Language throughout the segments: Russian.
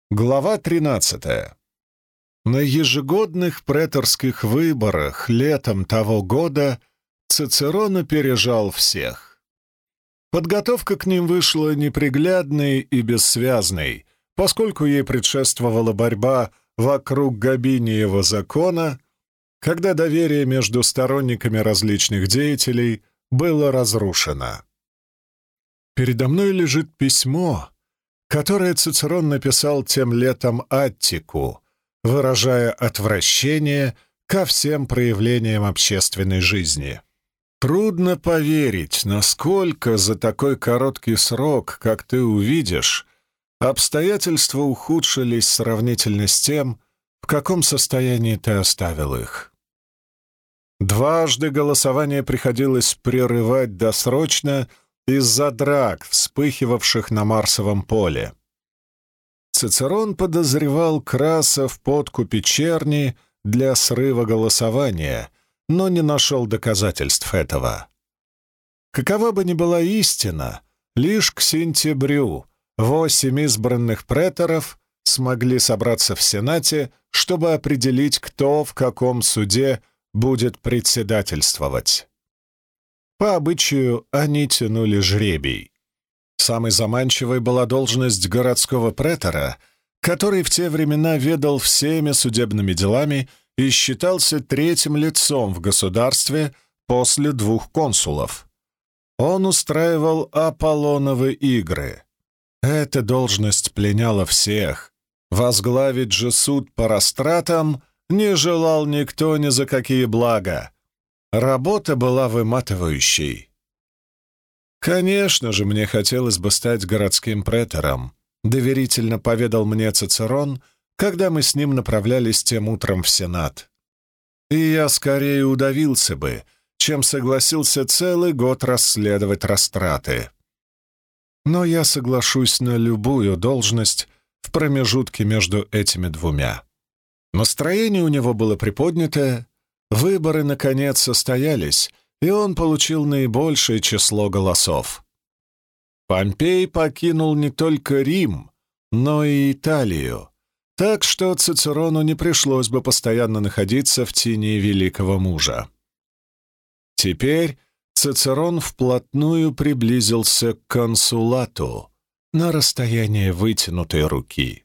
Глава 13. На ежегодных преторских выборах летом того года Цицерон опережал всех. Подготовка к ним вышла неприглядной и бессвязной, поскольку ей предшествовала борьба вокруг Габиниева закона, когда доверие между сторонниками различных деятелей было разрушено. Передо мной лежит письмо, которое Цицерон написал тем летом Аттику, выражая отвращение ко всем проявлениям общественной жизни. Трудно поверить, насколько за такой короткий срок, как ты увидишь, обстоятельства ухудшились сравнительно с тем, в каком состоянии ты оставил их. Дважды голосование приходилось прерывать досрочно из-за драк, вспыхивавших на Марсовом поле. Цицерон подозревал Краса в подкупе черни для срыва голосования, но не нашел доказательств этого. Какова бы ни была истина, лишь к сентябрю 8 избранных преторов смогли собраться в Сенате, чтобы определить, кто в каком суде будет председательствовать. По обычаю они тянули жребий. Самой заманчивой была должность городского претора, который в те времена ведал всеми судебными делами и считался третьим лицом в государстве после 2 консулов. Он устраивал Аполлоновы игры. Эта должность пленяла всех. Возглавить же суд по растратам не желал никто ни за какие блага. Работа была выматывающей. «Конечно же, мне хотелось бы стать городским претором», — доверительно поведал мне Цицерон, когда мы с ним направлялись тем утром в Сенат. «И я скорее удавился бы, чем согласился целый год расследовать растраты. Но я соглашусь на любую должность в промежутке между этими двумя». Настроение у него было приподнятое. Выборы, наконец, состоялись, и он получил наибольшее число голосов. Помпей покинул не только Рим, но и Италию, так что Цицерону не пришлось бы постоянно находиться в тени великого мужа. Теперь Цицерон вплотную приблизился к консулату на расстояние вытянутой руки.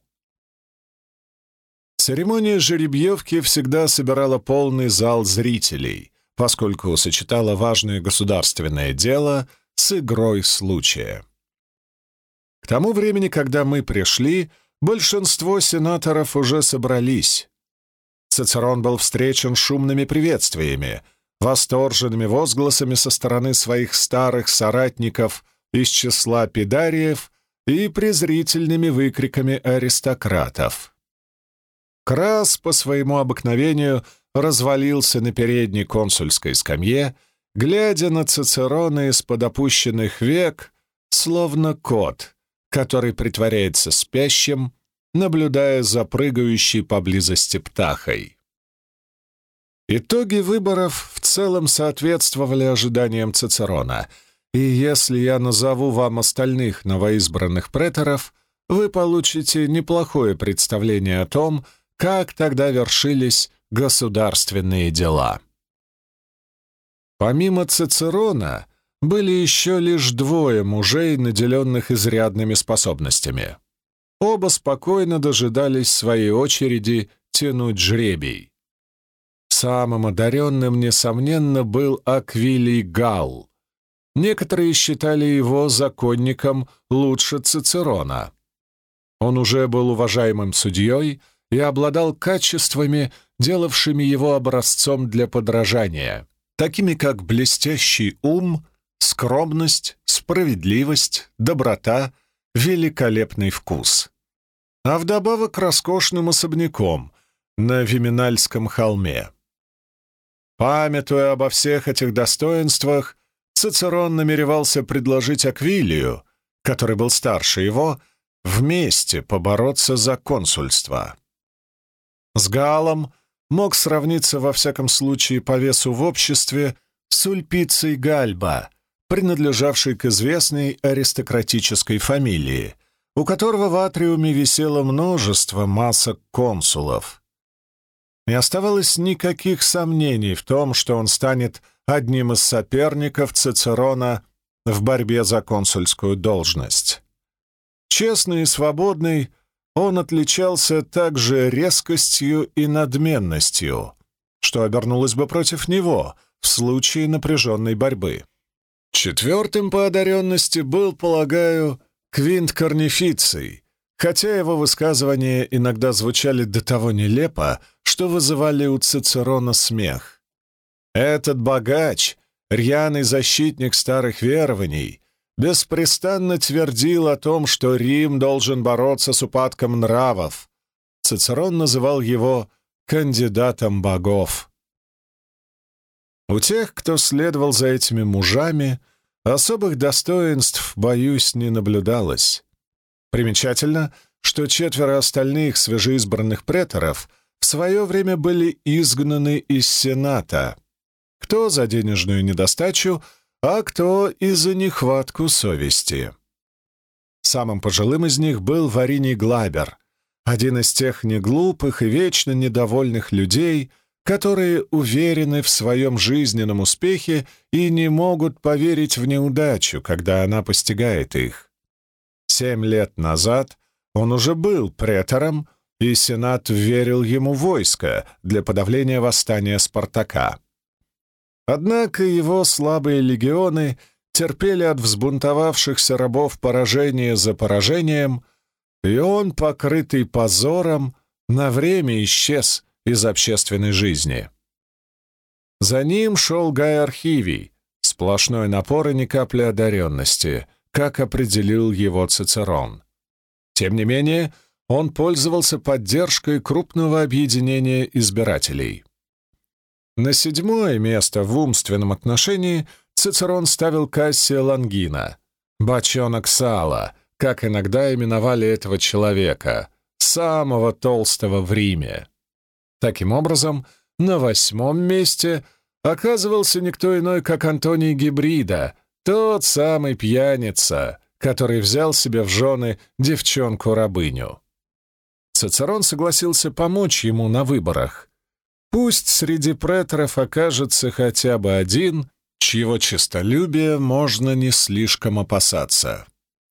Церемония жеребьевки всегда собирала полный зал зрителей, поскольку сочетала важное государственное дело с игрой случая. К тому времени, когда мы пришли, большинство сенаторов уже собрались. Цицерон был встречен шумными приветствиями, восторженными возгласами со стороны своих старых соратников из числа пидариев и презрительными выкриками аристократов. Крас по своему обыкновению развалился на передней консульской скамье, глядя на Цицерона из-под опущенных век, словно кот, который притворяется спящим, наблюдая за прыгающей поблизости птахой. Итоги выборов в целом соответствовали ожиданиям Цицерона, и если я назову вам остальных новоизбранных преторов, вы получите неплохое представление о том, как тогда вершились государственные дела. Помимо Цицерона были еще лишь 2 мужей, наделенных изрядными способностями. Оба спокойно дожидались своей очереди тянуть жребий. Самым одаренным, несомненно, был Аквилий Галл. Некоторые считали его законником лучше Цицерона. Он уже был уважаемым судьей и обладал качествами, делавшими его образцом для подражания, такими как блестящий ум, скромность, справедливость, доброта, великолепный вкус. А вдобавок роскошным особняком на Виминальском холме. Памятуя обо всех этих достоинствах, Цицерон намеревался предложить Аквилию, который был старше его, вместе побороться за консульство. С Галлом мог сравниться во всяком случае по весу в обществе Сульпиций Гальба, принадлежавший к известной аристократической фамилии, у которого в атриуме висело множество масок консулов. Не оставалось никаких сомнений в том, что он станет одним из соперников Цицерона в борьбе за консульскую должность. Честный и свободный, он отличался также резкостью и надменностью, что обернулось бы против него в случае напряженной борьбы. Четвертым по одаренности был, полагаю, Квинт Корнифиций, хотя его высказывания иногда звучали до того нелепо, что вызывали у Цицерона смех. Этот богач, рьяный защитник старых верований, беспрестанно твердил о том, что Рим должен бороться с упадком нравов. Цицерон называл его «кандидатом богов». У тех, кто следовал за этими мужами, особых достоинств, боюсь, не наблюдалось. Примечательно, что 4 остальных свежеизбранных преторов в свое время были изгнаны из Сената, кто за денежную недостачу, а кто и за нехватку совести. Самым пожилым из них был Вариний Глабер, один из тех неглупых и вечно недовольных людей, которые уверены в своем жизненном успехе и не могут поверить в неудачу, когда она постигает их. 7 лет назад он уже был претором, и Сенат вверил ему войско для подавления восстания Спартака. Однако его слабые легионы терпели от взбунтовавшихся рабов поражение за поражением, и он, покрытый позором, на время исчез из общественной жизни. За ним шел Гай Архивий, сплошной напор и ни капли одаренности, как определил его Цицерон. Тем не менее, он пользовался поддержкой крупного объединения избирателей. На 7-е место в умственном отношении Цицерон ставил Кассия Лонгина, «бочонок сала», как иногда именовали этого человека, самого толстого в Риме. Таким образом, на 8-м месте оказывался никто иной, как Антоний Гибрида, тот самый пьяница, который взял себе в жены девчонку-рабыню. Цицерон согласился помочь ему на выборах. Пусть среди преторов окажется хотя бы один, чьего честолюбия можно не слишком опасаться.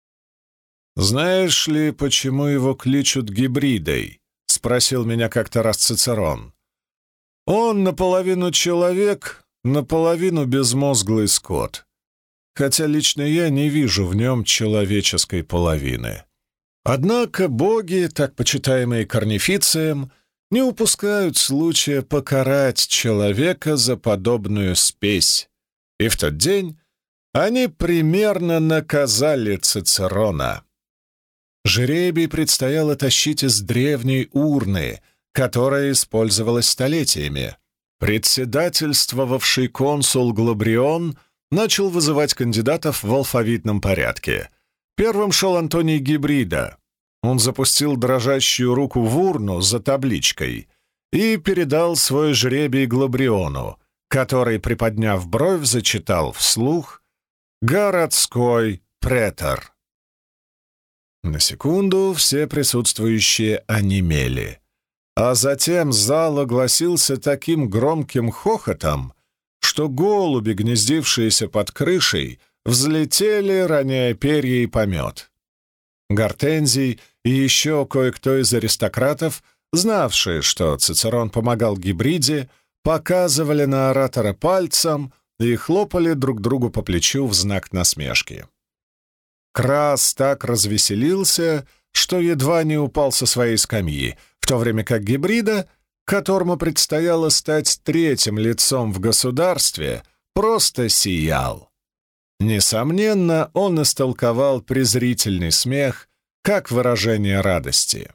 «Знаешь ли, почему его кличут Гибридой?» — спросил меня как-то раз Цицерон. «Он наполовину человек, наполовину безмозглый скот, хотя лично я не вижу в нем человеческой половины. Однако боги, так почитаемые Корнифицием, не упускают случая покарать человека за подобную спесь, и в тот день они примерно наказали Цицерона. Жребий предстояло тащить из древней урны, которая использовалась столетиями. Председательствовавший консул Глабрион начал вызывать кандидатов в алфавитном порядке. Первым шел Антоний Гибрида. Он запустил дрожащую руку в урну за табличкой и передал свой жребий Глабриону, который, приподняв бровь, зачитал вслух «Городской претор». На секунду все присутствующие онемели, а затем зал огласился таким громким хохотом, что голуби, гнездившиеся под крышей, взлетели, роняя перья и помет. Гортензий и еще кое-кто из аристократов, знавшие, что Цицерон помогал Гибриде, показывали на оратора пальцем и хлопали друг другу по плечу в знак насмешки. Крас так развеселился, что едва не упал со своей скамьи, в то время как Гибрида, которому предстояло стать 3-м лицом в государстве, просто сиял. Несомненно, он истолковал презрительный смех как выражение радости.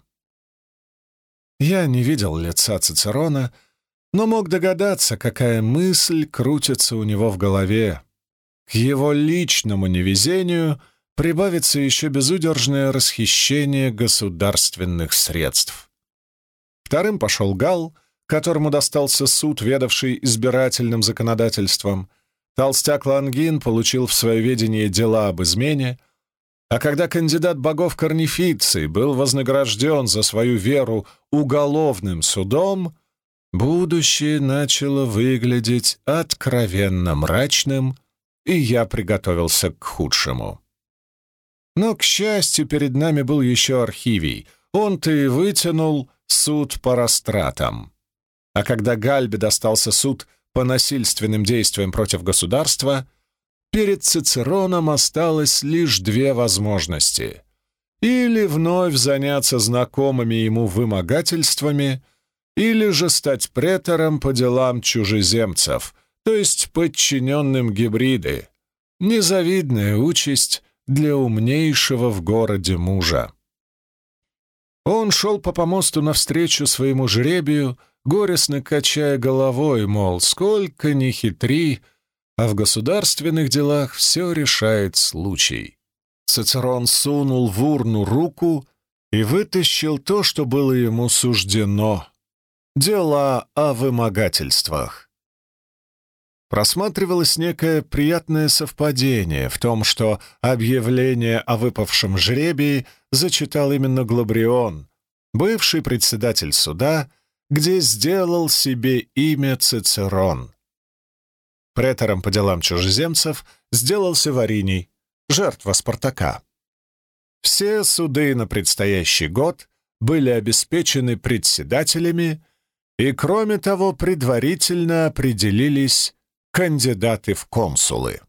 Я не видел лица Цицерона, но мог догадаться, какая мысль крутится у него в голове. К его личному невезению прибавится еще безудержное расхищение государственных средств. Вторым пошел Галл, которому достался суд, ведавший избирательным законодательством. Толстяк Лонгин получил в свое ведение дела об измене, А когда кандидат богов Корнифиций был вознагражден за свою веру уголовным судом, будущее начало выглядеть откровенно мрачным, и я приготовился к худшему. Но, к счастью, перед нами был еще Архивий. Он-то и вытянул суд по растратам. А когда Гальбе достался суд по насильственным действиям против государства, перед Цицероном осталось лишь две возможности. Или вновь заняться знакомыми ему вымогательствами, или же стать претором по делам чужеземцев, то есть подчиненным гибриды. Незавидная участь для умнейшего в городе мужа. Он шел по помосту навстречу своему жребию, горестно качая головой, мол, сколько ни хитри, а в государственных делах все решает случай. Цицерон сунул в урну руку и вытащил то, что было ему суждено — дела о вымогательствах. Просматривалось некое приятное совпадение в том, что объявление о выпавшем жребии зачитал именно Глабрион, бывший председатель суда, где сделал себе имя Цицерон. Претором по делам чужеземцев сделался Вариний, жертва Спартака. Все суды на предстоящий год были обеспечены председателями, и, кроме того, предварительно определились кандидаты в консулы.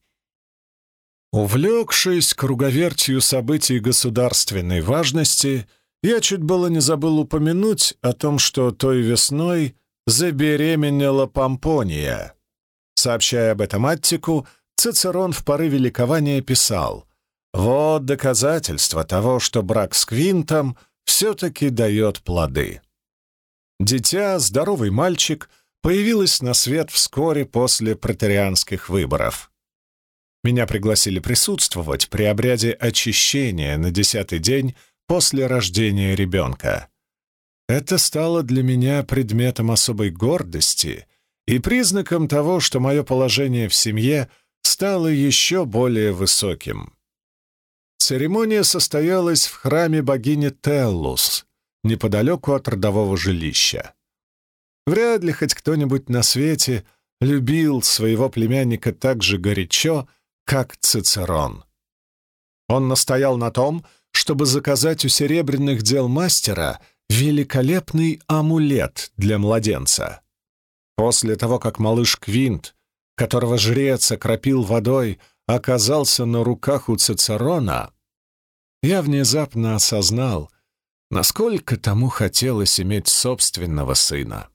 Увлекшись круговертью событий государственной важности, я чуть было не забыл упомянуть о том, что той весной забеременела Помпония. Сообщая об этом Аттику, Цицерон в порыве ликования писал: «Вот доказательство того, что брак с Квинтом все-таки дает плоды». Дитя, здоровый мальчик, появилось на свет вскоре после преторианских выборов. Меня пригласили присутствовать при обряде очищения на 10-й день после рождения ребенка. Это стало для меня предметом особой гордости и признаком того, что мое положение в семье стало еще более высоким. Церемония состоялась в храме богини Теллус, неподалеку от родового жилища. Вряд ли хоть кто-нибудь на свете любил своего племянника так же горячо, как Цицерон. Он настоял на том, чтобы заказать у серебряных дел мастера великолепный амулет для младенца. После того, как малыш Квинт, которого жрец окропил водой, оказался на руках у Цицерона, я внезапно осознал, насколько тому хотелось иметь собственного сына.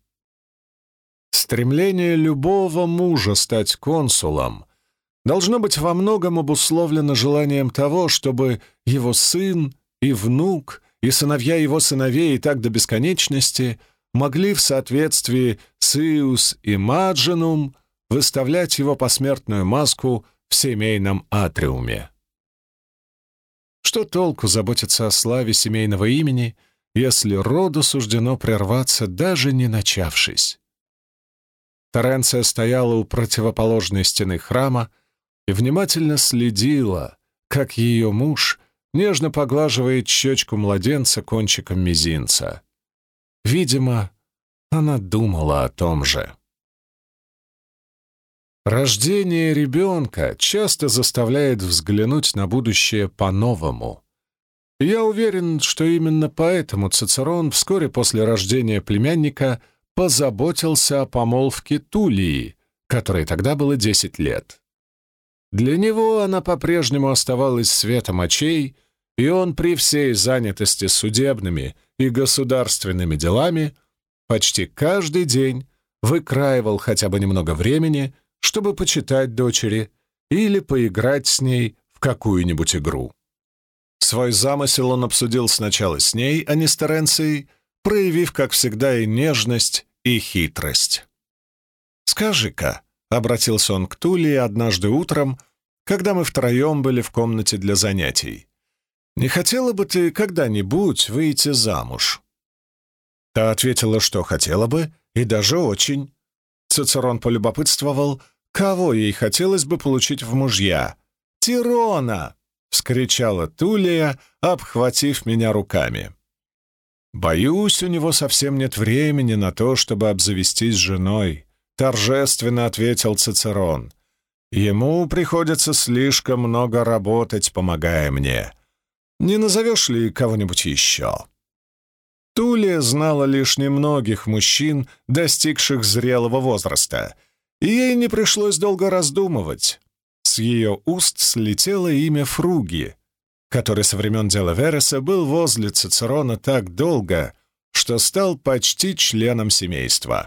Стремление любого мужа стать консулом должно быть во многом обусловлено желанием того, чтобы его сын и внук, и сыновья его сыновей, и так до бесконечности, могли в соответствии с «Иус Имаджинум» выставлять его посмертную маску в семейном атриуме. Что толку заботиться о славе семейного имени, если роду суждено прерваться, даже не начавшись? Теренция стояла у противоположной стены храма и внимательно следила, как ее муж нежно поглаживает щечку младенца кончиком мизинца. Видимо, она думала о том же. Рождение ребенка часто заставляет взглянуть на будущее по-новому. И я уверен, что именно поэтому Цицерон вскоре после рождения племянника позаботился о помолвке Тулии, которой тогда было 10 лет. Для него она по-прежнему оставалась светом очей, и он при всей занятости судебными и государственными делами почти каждый день выкраивал хотя бы немного времени, чтобы почитать дочери или поиграть с ней в какую-нибудь игру. Свой замысел он обсудил сначала с ней, а не с Теренцией, проявив, как всегда, и нежность, и хитрость. «Скажи-ка», — обратился он к Тулии однажды утром, когда мы втроем были в комнате для занятий, «не хотела бы ты когда-нибудь выйти замуж?» Та ответила, что хотела бы, и даже очень. Цицерон полюбопытствовал, кого ей хотелось бы получить в мужья. «Тирона!» — вскричала Тулия, обхватив меня руками. «Боюсь, у него совсем нет времени на то, чтобы обзавестись женой», — торжественно ответил Цицерон. «Ему приходится слишком много работать, помогая мне. Не назовешь ли кого-нибудь еще?» Тулия знала лишь немногих мужчин, достигших зрелого возраста, и ей не пришлось долго раздумывать. С ее уст слетело имя Фруги, который со времен дела Вереса был возле Цицерона так долго, что стал почти членом семейства.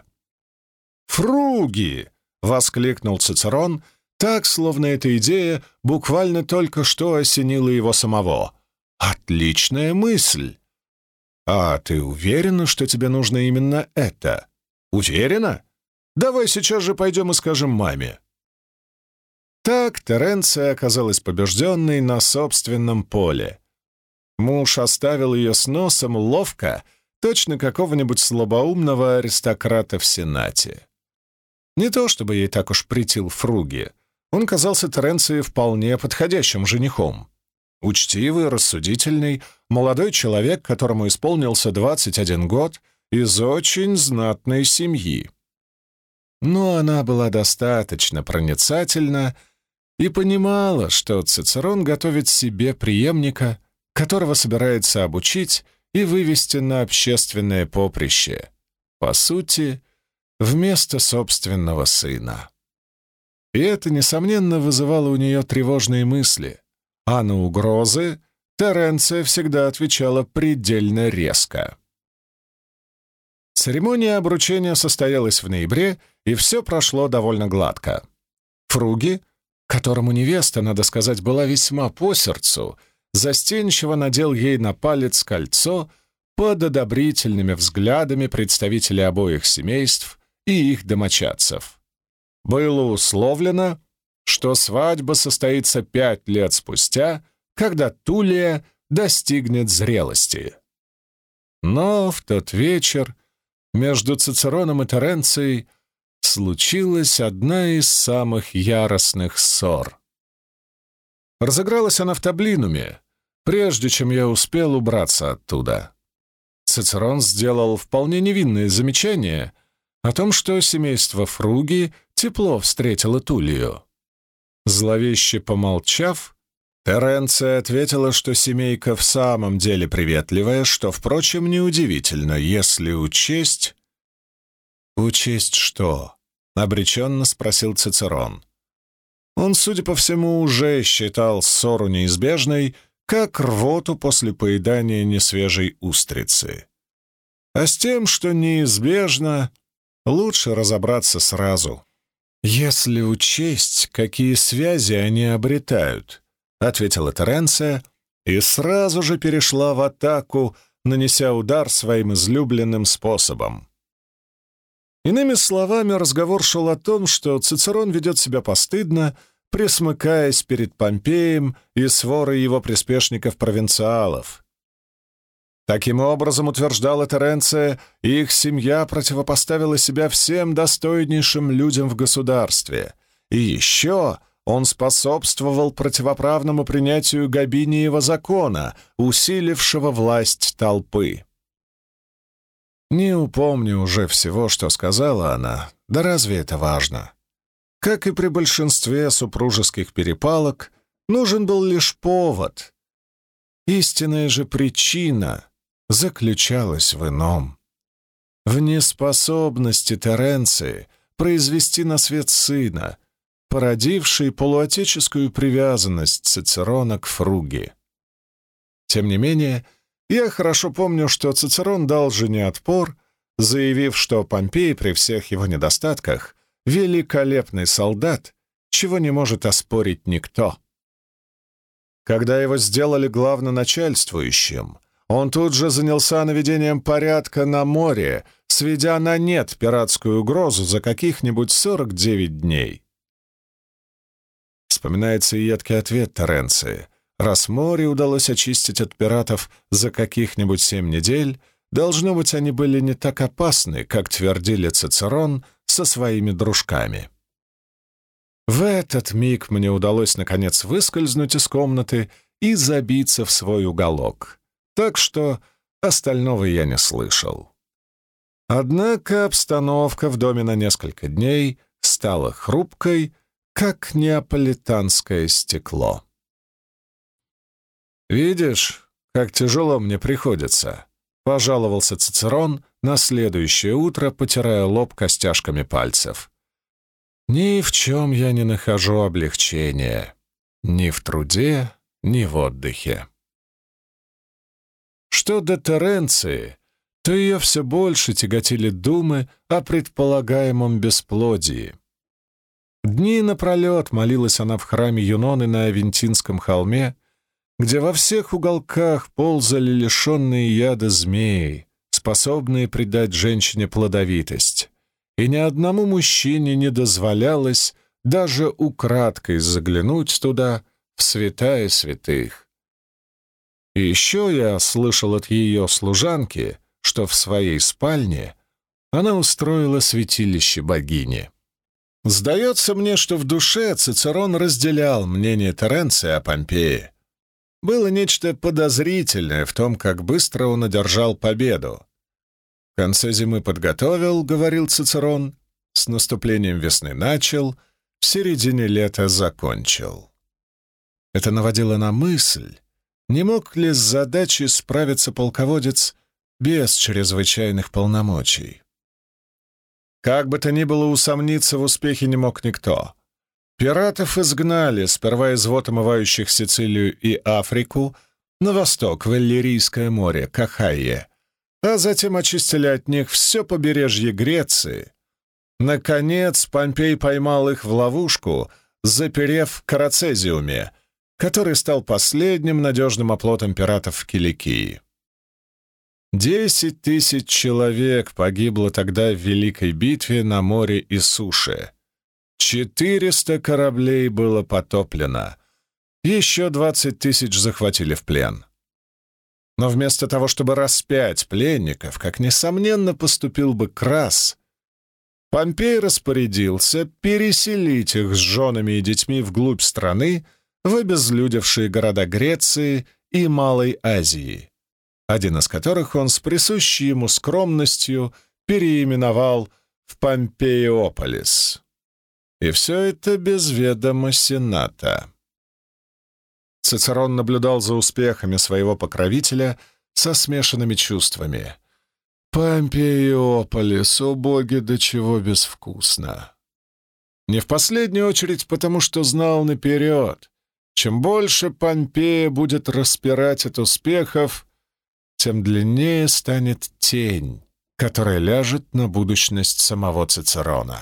«Фруги!» — воскликнул Цицерон, так, словно эта идея буквально только что осенила его самого. «Отличная мысль!» «А ты уверена, что тебе нужно именно это?» «Уверена? Давай сейчас же пойдем и скажем маме». Так Теренция оказалась побежденной на собственном поле. Муж оставил ее с носом ловко, точно какого-нибудь слабоумного аристократа в Сенате. Не то чтобы ей так уж претил Фруги, он казался Теренции вполне подходящим женихом. Учтивый, рассудительный, молодой человек, которому исполнился 21 год, из очень знатной семьи. Но она была достаточно проницательна и понимала, что Цицерон готовит себе преемника, которого собирается обучить и вывести на общественное поприще, по сути, вместо собственного сына. И это, несомненно, вызывало у нее тревожные мысли, а на угрозы Теренция всегда отвечала предельно резко. Церемония обручения состоялась в ноябре, и все прошло довольно гладко. Фруги, которому невеста, надо сказать, была весьма по сердцу, застенчиво надел ей на палец кольцо под одобрительными взглядами представителей обоих семейств и их домочадцев. Было условлено, что свадьба состоится 5 лет спустя, когда Тулия достигнет зрелости. Но в тот вечер между Цицероном и Теренцией случилась одна из самых яростных ссор. Разыгралась она в Таблинуме, прежде чем я успел убраться оттуда. Цицерон сделал вполне невинное замечание о том, что семейство Фруги тепло встретило Тулию. Зловеще помолчав, Теренция ответила, что семейка в самом деле приветливая, что, впрочем, неудивительно, если учесть... «Учесть что?» — обреченно спросил Цицерон. Он, судя по всему, уже считал ссору неизбежной, как рвоту после поедания несвежей устрицы. А с тем, что неизбежно, лучше разобраться сразу. «Если учесть, какие связи они обретают», — ответила Теренция и сразу же перешла в атаку, нанеся удар своим излюбленным способом. Иными словами, разговор шел о том, что Цицерон ведет себя постыдно, пресмыкаясь перед Помпеем и сворой его приспешников-провинциалов. Таким образом, утверждала Теренция, их семья противопоставила себя всем достойнейшим людям в государстве, и еще он способствовал противоправному принятию Габиниева закона, усилившего власть толпы. Не упомню уже всего, что сказала она, да разве это важно? Как и при большинстве супружеских перепалок, нужен был лишь повод. Истинная же причина заключалась в ином. В неспособности Теренции произвести на свет сына, породивший полуотеческую привязанность Цицерона к Фруги. Тем не менее, я хорошо помню, что Цицерон дал жене отпор, заявив, что Помпей при всех его недостатках великолепный солдат, чего не может оспорить никто. Когда его сделали главноначальствующим, он тут же занялся наведением порядка на море, сведя на нет пиратскую угрозу за каких-нибудь 49 дней. Вспоминается и едкий ответ Теренции. Раз море удалось очистить от пиратов за каких-нибудь 7 недель, должно быть, они были не так опасны, как твердили Цицерон со своими дружками. В этот миг мне удалось, наконец, выскользнуть из комнаты и забиться в свой уголок. Так что остального я не слышал. Однако обстановка в доме на несколько дней стала хрупкой, как неаполитанское стекло. «Видишь, как тяжело мне приходится», — пожаловался Цицерон на следующее утро, потирая лоб костяшками пальцев. «Ни в чем я не нахожу облегчения, ни в труде, ни в отдыхе». Что до Теренции, то ее все больше тяготили думы о предполагаемом бесплодии. Дни напролет молилась она в храме Юноны на Авентинском холме, где во всех уголках ползали лишенные яда змеи, способные придать женщине плодовитость, и ни одному мужчине не дозволялось даже украдкой заглянуть туда, в святая святых. И еще я слышал от ее служанки, что в своей спальне она устроила святилище богини. Сдается мне, что в душе Цицерон разделял мнение Теренция о Помпее. Было нечто подозрительное в том, как быстро он одержал победу. В конце зимы подготовил, говорил Цицерон, с наступлением весны начал, в середине лета закончил. Это наводило на мысль, не мог ли с задачей справиться полководец без чрезвычайных полномочий. Как бы то ни было, усомниться в успехе не мог никто. Пиратов изгнали сперва из вод, омывающих Сицилию и Африку, на восток, в Иллирийское море, к Ахайе, а затем очистили от них все побережье Греции. Наконец, Помпей поймал их в ловушку, заперев в Карацезиуме, который стал последним надежным оплотом пиратов в Киликии. 10 000 человек погибло тогда в Великой битве на море и суше. 400 кораблей было потоплено, еще 20 000 захватили в плен. Но вместо того, чтобы распять пленников, как, несомненно, поступил бы Крас, Помпей распорядился переселить их с женами и детьми вглубь страны, в обезлюдевшие города Греции и Малой Азии, один из которых он с присущей ему скромностью переименовал в Помпеиополис. И все это без ведома Сената. Цицерон наблюдал за успехами своего покровителя со смешанными чувствами. Помпеиополис, о боги, до чего безвкусно! Не в последнюю очередь потому, что знал наперед, чем больше Помпея будет распирать от успехов, тем длиннее станет тень, которая ляжет на будущность самого Цицерона.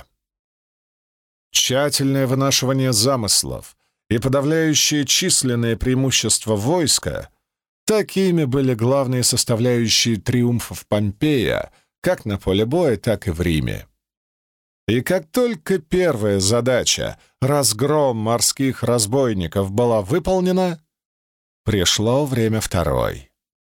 Тщательное вынашивание замыслов и подавляющее численное преимущество войска — такими были главные составляющие триумфов Помпея как на поле боя, так и в Риме. И как только первая задача — разгром морских разбойников — была выполнена, пришло время второй.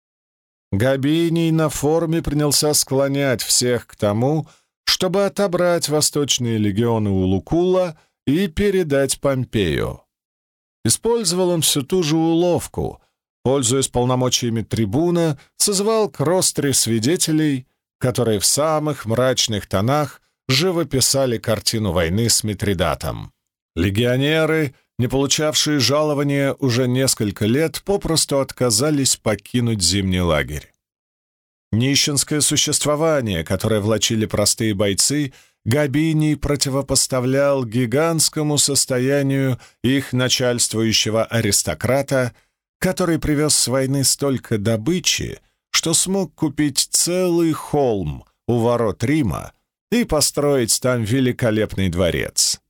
Габиний на форуме принялся склонять всех к тому, чтобы отобрать восточные легионы у Лукула и передать Помпею. Использовал он всю ту же уловку, пользуясь полномочиями трибуна, созвал к ростре свидетелей, которые в самых мрачных тонах живописали картину войны с Митридатом. Легионеры, не получавшие жалования уже несколько лет, попросту отказались покинуть зимний лагерь. Нищенское существование, которое влачили простые бойцы, Габиний противопоставлял гигантскому состоянию их начальствующего аристократа, который привез с войны столько добычи, что смог купить целый холм у ворот Рима и построить там великолепный дворец.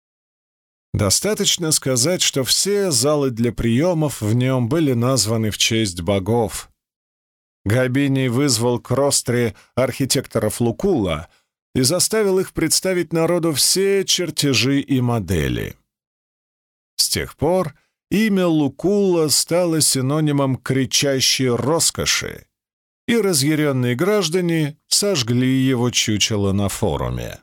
Достаточно сказать, что все залы для приемов в нем были названы в честь богов. Габиний вызвал к ростре архитекторов Лукула и заставил их представить народу все чертежи и модели. С тех пор имя Лукула стало синонимом кричащей роскоши, и разъяренные граждане сожгли его чучело на форуме.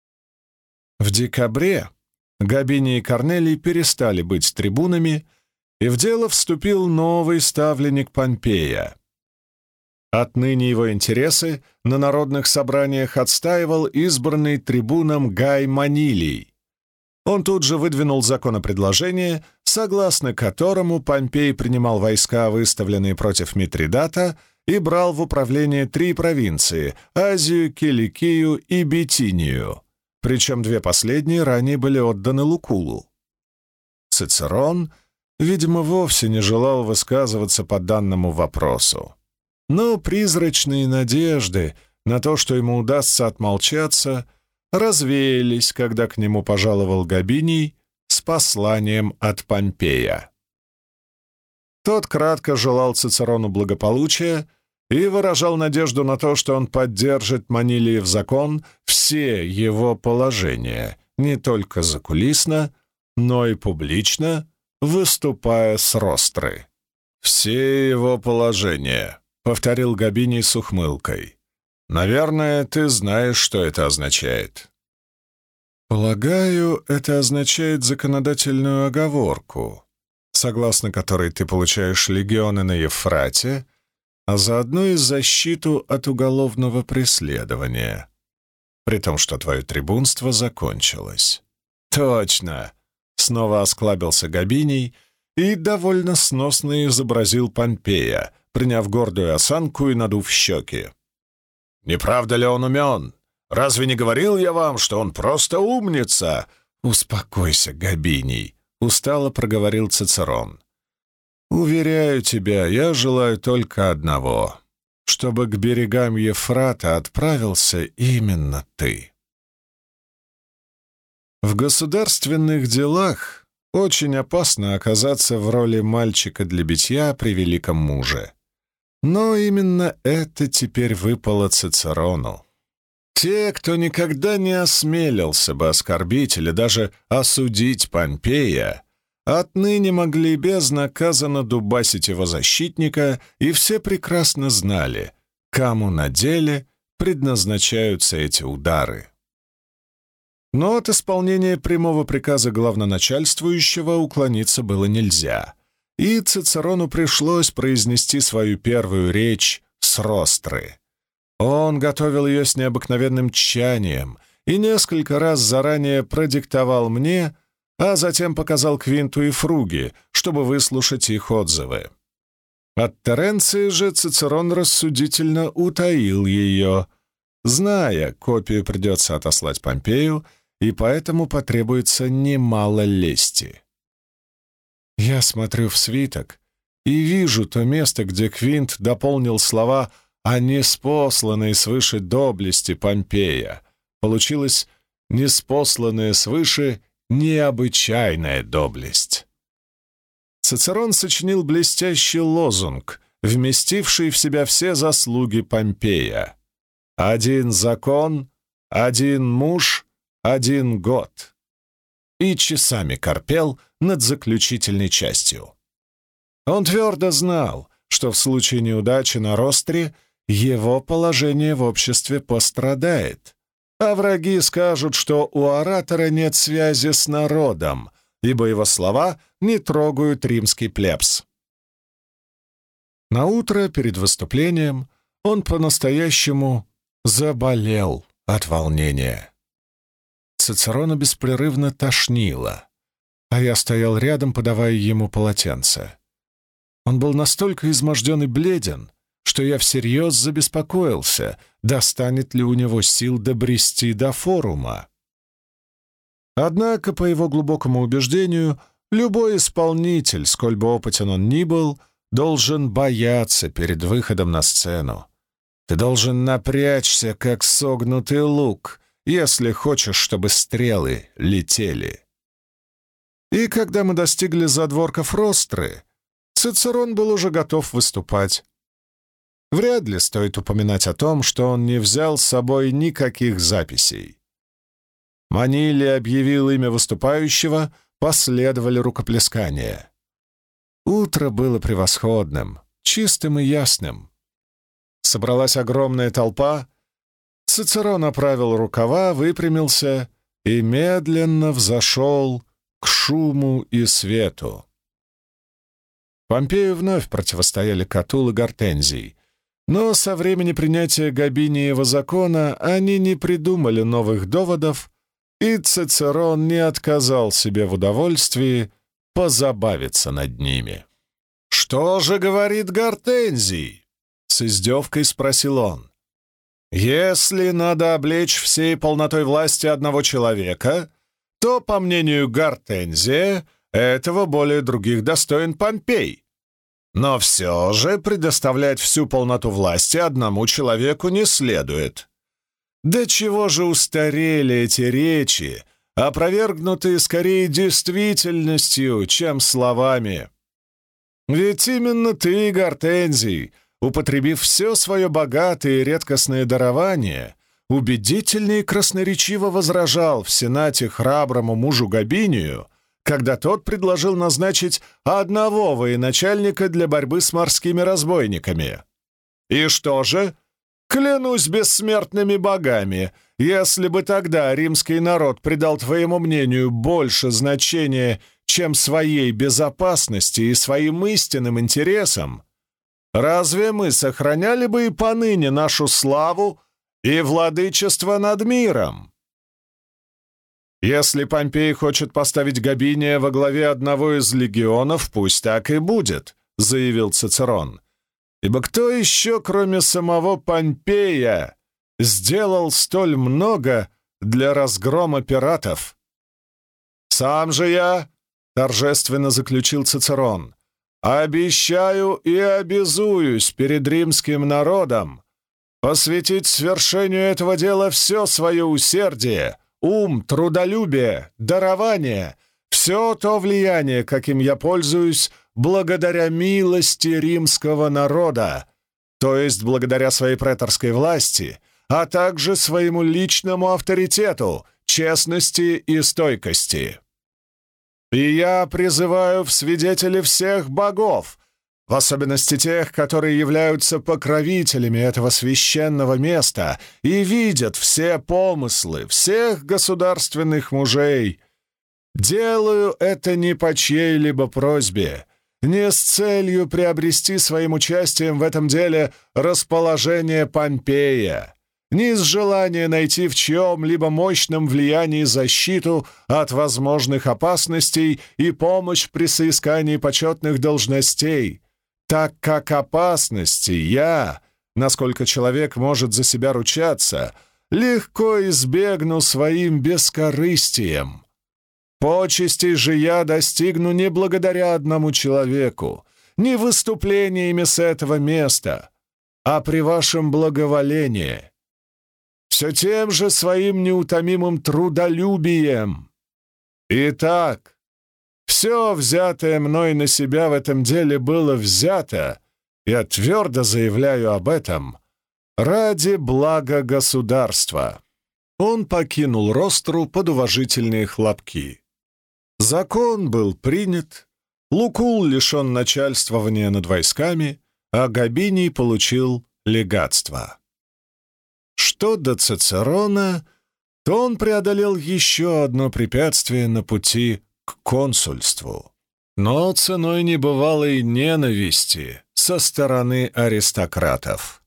В декабре Габиний и Корнелий перестали быть трибунами и в дело вступил новый ставленник Помпея. Отныне его интересы на народных собраниях отстаивал избранный трибуном Гай Манилий. Он тут же выдвинул законопредложение, согласно которому Помпей принимал войска, выставленные против Митридата, и брал в управление 3 провинции — Азию, Киликию и Битинию, причем 2 последние ранее были отданы Лукулу. Цицерон, видимо, вовсе не желал высказываться по данному вопросу. Но призрачные надежды на то, что ему удастся отмолчаться, развеялись, когда к нему пожаловал Габиний с посланием от Помпея. Тот кратко желал Цицерону благополучия и выражал надежду на то, что он поддержит Манилиев закон все его положения, не только закулисно, но и публично, выступая с ростры. «Все его положения», — повторил Габиний с ухмылкой. «Наверное, ты знаешь, что это означает». «Полагаю, это означает законодательную оговорку, согласно которой ты получаешь легионы на Евфрате, а заодно и защиту от уголовного преследования, при том, что твое трибунство закончилось». «Точно!» — снова осклабился Габиний и довольно сносно изобразил Помпея, приняв гордую осанку и надув щеки. «Не правда ли он умен? Разве не говорил я вам, что он просто умница?» «Успокойся, Габиний», — устало проговорил Цицерон. «Уверяю тебя, я желаю только одного — чтобы к берегам Евфрата отправился именно ты». В государственных делах очень опасно оказаться в роли мальчика для битья при великом муже. Но именно это теперь выпало Цицерону. Те, кто никогда не осмелился бы оскорбить или даже осудить Помпея, отныне могли безнаказанно дубасить его защитника, и все прекрасно знали, кому на деле предназначаются эти удары. Но от исполнения прямого приказа главноначальствующего уклониться было нельзя, и Цицерону пришлось произнести свою первую речь с ростры. Он готовил ее с необыкновенным тщанием и несколько раз заранее продиктовал мне, а затем показал Квинту и Фруги, чтобы выслушать их отзывы. От Теренции же Цицерон рассудительно утаил ее, зная, копию придется отослать Помпею, и поэтому потребуется немало лести. Я смотрю в свиток и вижу то место, где Квинт дополнил слова о неспосланной свыше доблести Помпея. Получилось «неспосланная свыше необычайная доблесть». Цицерон сочинил блестящий лозунг, вместивший в себя все заслуги Помпея. «Один закон, один муж, один год». И часами корпел над заключительной частью. Он твердо знал, что в случае неудачи на ростре его положение в обществе пострадает, а враги скажут, что у оратора нет связи с народом, ибо его слова не трогают римский плебс. Наутро перед выступлением он по-настоящему заболел от волнения. Цицерона беспрерывно тошнило, а я стоял рядом, подавая ему полотенце. Он был настолько изможден и бледен, что я всерьез забеспокоился, достанет ли у него сил добрести до форума. Однако, по его глубокому убеждению, любой исполнитель, сколь бы опытен он ни был, должен бояться перед выходом на сцену. Ты должен напрячься, как согнутый лук, если хочешь, чтобы стрелы летели. И когда мы достигли задворков ростры, Цицерон был уже готов выступать. Вряд ли стоит упоминать о том, что он не взял с собой никаких записей. Манилий объявил имя выступающего, последовали рукоплескания. Утро было превосходным, чистым и ясным. Собралась огромная толпа. Цицерон оправил рукава, выпрямился и медленно взошел к шуму и свету. Помпею вновь противостояли Катул и Гортензий, но со времени принятия Габиниева закона они не придумали новых доводов, и Цицерон не отказал себе в удовольствии позабавиться над ними. «Что же говорит Гортензий?» — с издевкой спросил он. «Если надо облечь всей полнотой власти одного человека, то, по мнению Гортензия, этого более других достоин Помпей. Но все же предоставлять всю полноту власти одному человеку не следует. До чего же устарели эти речи, опровергнутые скорее действительностью, чем словами? Ведь именно ты, Гортензий, употребив все свое богатое и редкостное дарование, убедительно и красноречиво возражал в Сенате храброму мужу Габинию, когда тот предложил назначить одного военачальника для борьбы с морскими разбойниками. И что же? Клянусь бессмертными богами, если бы тогда римский народ придал твоему мнению больше значения, чем своей безопасности и своим истинным интересам, разве мы сохраняли бы и поныне нашу славу и владычество над миром? Если Помпей хочет поставить Габиния во главе одного из легионов, пусть так и будет, заявил Цицерон. Ибо кто еще, кроме самого Помпея, сделал столь много для разгрома пиратов? Сам же я, торжественно заключил Цицерон, обещаю и обязуюсь перед римским народом посвятить свершению этого дела все свое усердие, ум, трудолюбие, дарование, все то влияние, каким я пользуюсь благодаря милости римского народа, то есть благодаря своей преторской власти, а также своему личному авторитету, честности и стойкости. И я призываю в свидетели всех богов, в особенности тех, которые являются покровителями этого священного места и видят все помыслы всех государственных мужей. Делаю это не по чьей-либо просьбе, не с целью приобрести своим участием в этом деле расположение Помпея, не с желания найти в чьем-либо мощном влиянии защиту от возможных опасностей и помощь при соискании почетных должностей, так как опасности я, насколько человек может за себя ручаться, легко избегну своим бескорыстием. Почестей же я достигну не благодаря одному человеку, не выступлениями с этого места, а при вашем благоволении, все тем же своим неутомимым трудолюбием. Итак, все взятое мной на себя в этом деле было взято, я твердо заявляю об этом, ради блага государства». Он покинул ростру под уважительные хлопки. Закон был принят, Лукул лишен начальствования над войсками, а Габиний получил легатство. Что до Цицерона, то он преодолел еще одно препятствие на пути к консульству, но ценой небывалой ненависти со стороны аристократов.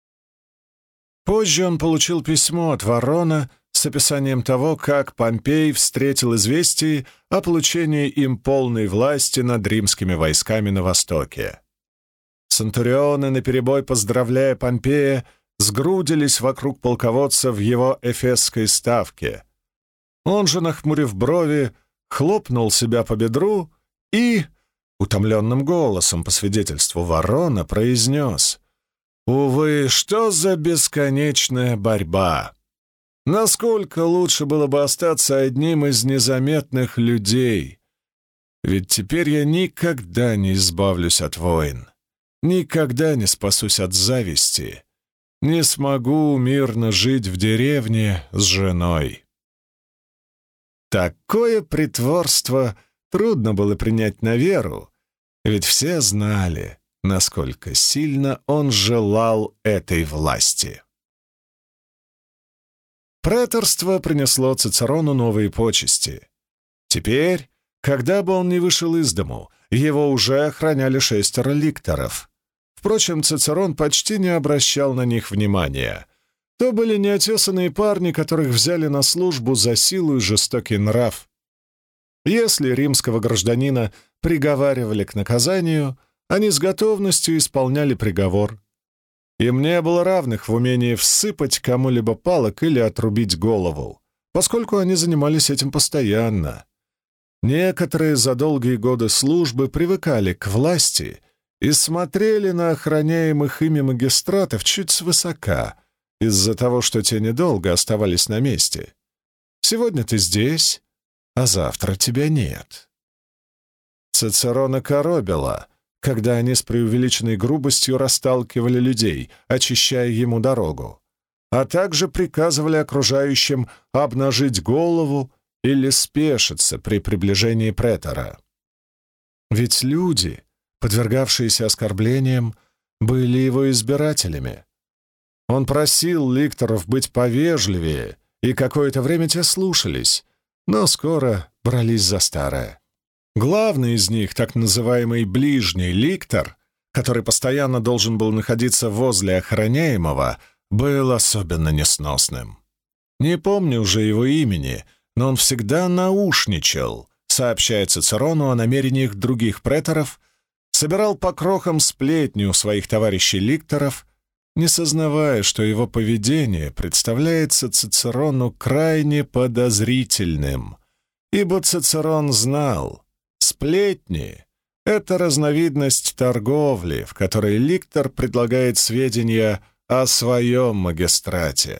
Позже он получил письмо от Варрона с описанием того, как Помпей встретил известие о получении им полной власти над римскими войсками на Востоке. Центурионы, наперебой поздравляя Помпея, сгрудились вокруг полководца в его эфесской ставке. Он же, нахмурив брови, хлопнул себя по бедру и, утомленным голосом, по свидетельству Варрона, произнес: «Увы, что за бесконечная борьба! Насколько лучше было бы остаться одним из незаметных людей! Ведь теперь я никогда не избавлюсь от войн, никогда не спасусь от зависти, не смогу мирно жить в деревне с женой». Такое притворство трудно было принять на веру, ведь все знали, насколько сильно он желал этой власти. Преторство принесло Цицерону новые почести. Теперь, Когда бы он ни вышел из дому, его уже охраняли 6 ликторов. Впрочем, Цицерон почти не обращал на них внимания. То были неотесанные парни, которых взяли на службу за силу и жестокий нрав. Если римского гражданина приговаривали к наказанию, они с готовностью исполняли приговор. Им не было равных в умении всыпать кому-либо палок или отрубить голову, поскольку они занимались этим постоянно. Некоторые за долгие годы службы привыкали к власти и смотрели на охраняемых ими магистратов чуть свысока, из-за того, что те недолго оставались на месте. Сегодня ты здесь, а завтра тебя нет. Цицерона коробило, когда они с преувеличенной грубостью расталкивали людей, очищая ему дорогу, а также приказывали окружающим обнажить голову или спешиться при приближении претора. Ведь люди, подвергавшиеся оскорблениям, были его избирателями. Он просил ликторов быть повежливее, и какое-то время те слушались, но скоро брались за старое. Главный из них, так называемый ближний ликтор, который постоянно должен был находиться возле охраняемого, был особенно несносным. Не помню уже его имени, но он всегда наушничал, сообщая Цицерону о намерениях других преторов, собирал по крохам сплетни у своих товарищей-ликторов, не сознавая, что его поведение представляется Цицерону крайне подозрительным, ибо Цицерон знал, сплетни — это разновидность торговли, в которой ликтор предлагает сведения о своем магистрате.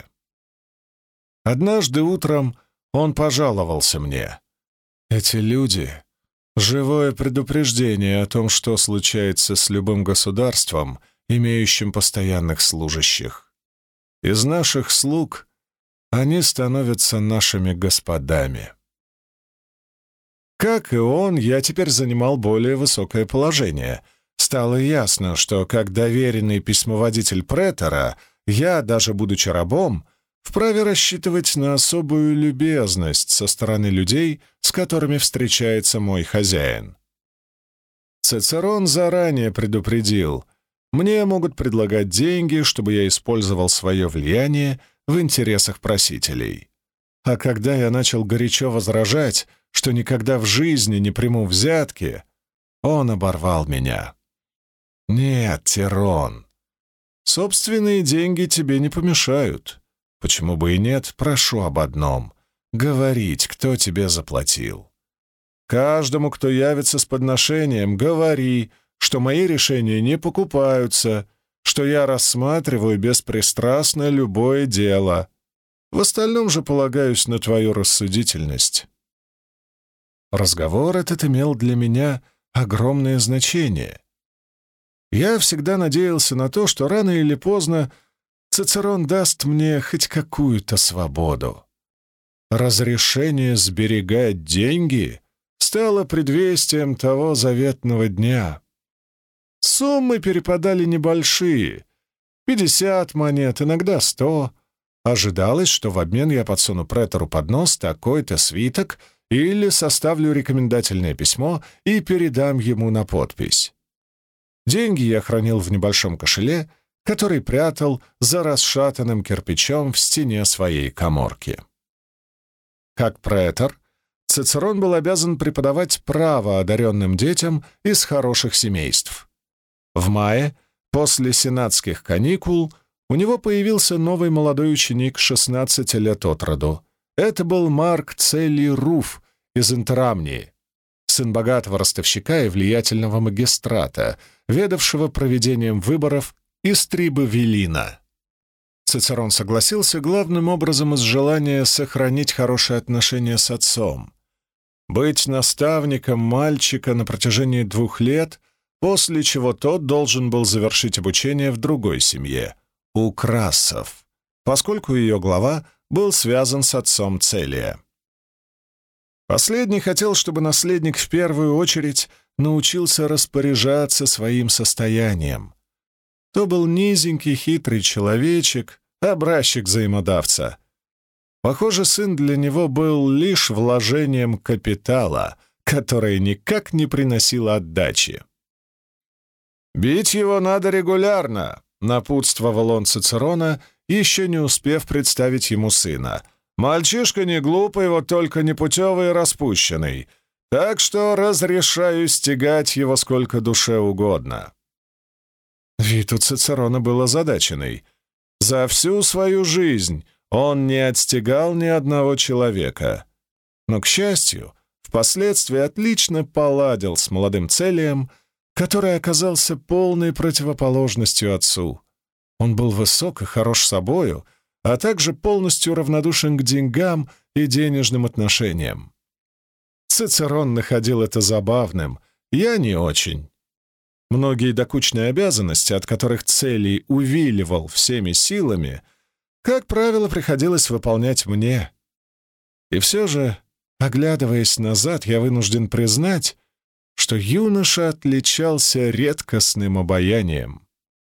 Однажды утром он пожаловался мне. Эти люди — живое предупреждение о том, что случается с любым государством, имеющим постоянных служащих. Из наших слуг они становятся нашими господами. Как и он, я теперь занимал более высокое положение. Стало ясно, что как доверенный письмоводитель претора, я, даже будучи рабом, вправе рассчитывать на особую любезность со стороны людей, с которыми встречается мой хозяин. Цицерон заранее предупредил, мне могут предлагать деньги, чтобы я использовал свое влияние в интересах просителей. А когда я начал горячо возражать, что никогда в жизни не приму взятки, он оборвал меня. «Нет, Тирон, собственные деньги тебе не помешают. Почему бы и нет, прошу об одном — говорить, кто тебе заплатил. Каждому, кто явится с подношением, говори, что мои решения не покупаются, что я рассматриваю беспристрастно любое дело. В остальном же полагаюсь на твою рассудительность». Разговор этот имел для меня огромное значение. Я всегда надеялся на то, что рано или поздно Цицерон даст мне хоть какую-то свободу. Разрешение сберегать деньги стало предвестием того заветного дня. Суммы перепадали небольшие — 50 монет, иногда 100. Ожидалось, что в обмен я подсуну претору под нос такой-то свиток или составлю рекомендательное письмо и передам ему на подпись. Деньги я хранил в небольшом кошеле, который прятал за расшатанным кирпичом в стене своей каморки. Как претор, Цицерон был обязан преподавать право одаренным детям из хороших семейств. В мае, после сенатских каникул, у него появился новый молодой ученик 16 лет от роду. Это был Марк Целлий Руф из Интерамнии, сын богатого ростовщика и влиятельного магистрата, ведавшего проведением выборов из трибы Велина. Цицерон согласился главным образом из желания сохранить хорошие отношения с отцом. Быть наставником мальчика на протяжении 2 лет, после чего тот должен был завершить обучение в другой семье — у Крассов, поскольку ее глава был связан с отцом Целия. Последний хотел, чтобы наследник в первую очередь научился распоряжаться своим состоянием. То был низенький, хитрый человечек, образчик взаимодавца. Похоже, сын для него был лишь вложением капитала, которая никак не приносила отдачи. «Бить его надо регулярно», — напутствовал он Цицерона, еще не успев представить ему сына. «Мальчишка не глупый, вот только непутевый и распущенный, так что разрешаю стягать его сколько душе угодно». Вид у Цицерона был озадаченный. За всю свою жизнь он не отстегал ни одного человека. Но, к счастью, впоследствии отлично поладил с молодым Целием, который оказался полной противоположностью отцу. Он был высок и хорош собою, а также полностью равнодушен к деньгам и денежным отношениям. Цицерон находил это забавным, я не очень. Многие докучные обязанности, от которых Целий увиливал всеми силами, как правило, приходилось выполнять мне. И все же, оглядываясь назад, я вынужден признать, что юноша отличался редкостным обаянием.